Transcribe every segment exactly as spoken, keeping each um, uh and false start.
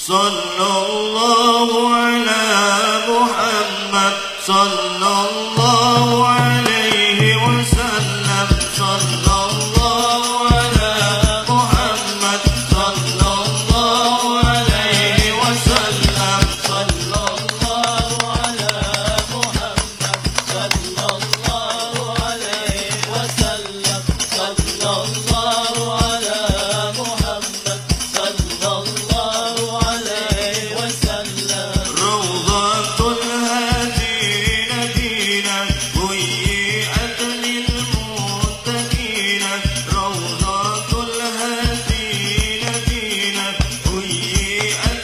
صلى الله على محمد صلى الله عليه وسلم صلى الله على محمد صلى الله عليه وسلم صلى الله على محمد صلى الله عليه وسلم صلى الله على محمد صلى الله عليه وسلم روضة الهادين دينا هيئت للمتقين روضة الهادين دينا هيئت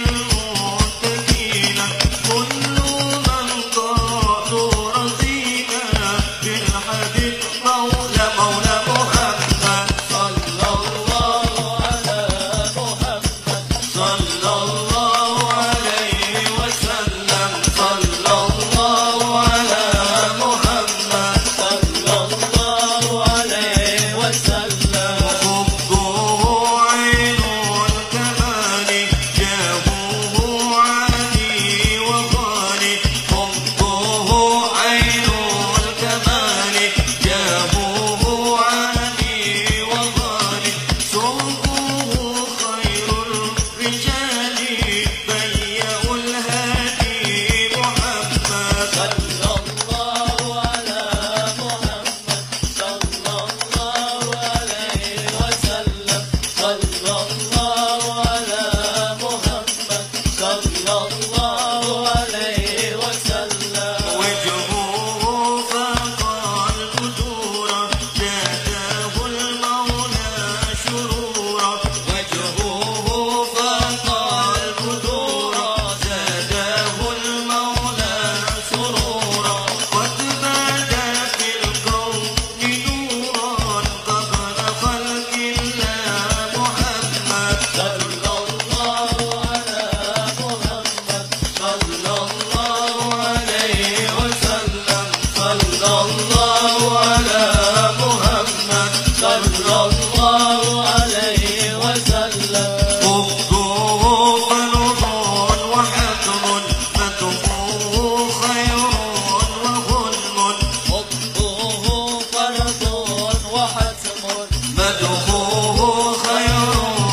للمتقين كل من قاد رزينا بالحديث مولى مولى محمد صلى الله على محمد صلى الله عليه وسلم صلى الله على محمد صلى الله عليه وسلم حبه عين الكمال جابوه عالي وغالي حبه عين الكمال جابوه عالي وغالي سوقه خير الرجال بيئوا الهادي محمد صلى الله على محمد صلى الله عليه وسلم صلى الله على محمد صلى الله عليه وسلم وجهه فاق البدور زاده المولى شرورا وجهه فاق البدور زاده المولى سرورا قد بدا في الكون نورا قبل خلق الله محمد صلى الله على محمد صلى الله عليه وسلم صلى الله على محمد صلى الله عليه وسلم حبه فرض وحتم مدحه خير وغنم حبه فرض وحتم مدحه خير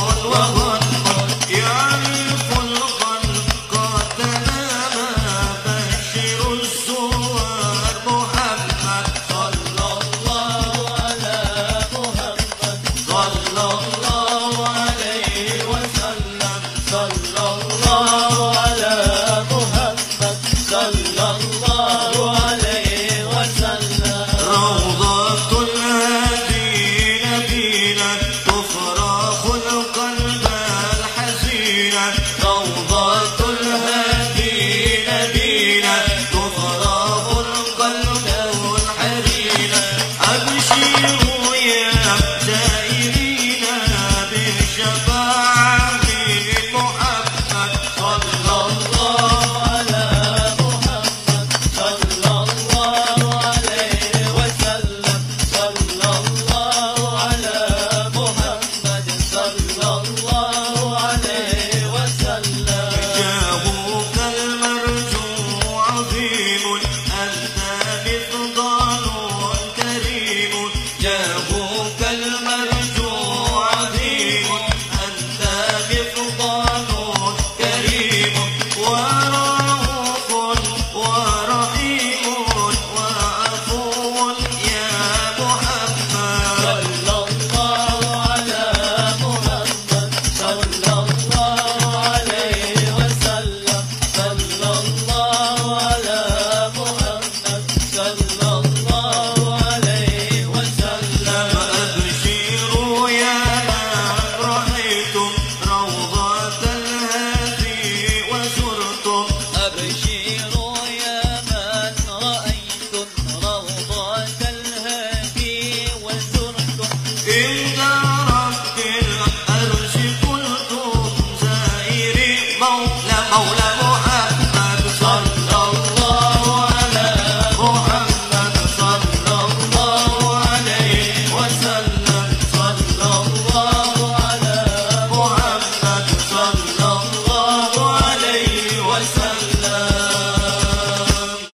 وغنم يعرف الخلق تماما بشر الزوار محمد صلى الله على محمد صلى الله عليه وسلم صلى الله على محمد صلى الله عليه وسلم روضة الهادين دينا تفرح القلب الحزين روضة الهادين دينا تفرح القلب الحزين أبشروا يا سائرين بالشفاعة محمد صلى الله على محمد صلى الله عليه وسلم صلى الله على محمد صلى الله عليه وسلم جابوك المرجو عظيم أنت مفضال كريم جابوك المرجو عظيم أنت مفضال كريم ورؤوف ورحيم وعفو يا محمد صلى الله على محمد صلى الله عليه وسلم صلى الله على محمد صلى الله عليه وسلم أبشروا يا من رأيتم روضة الهادي وزرتم أبشروا يا من رأيتم روضة الهادي وزرتم إن رب العرش قلتم زائري مولى مولى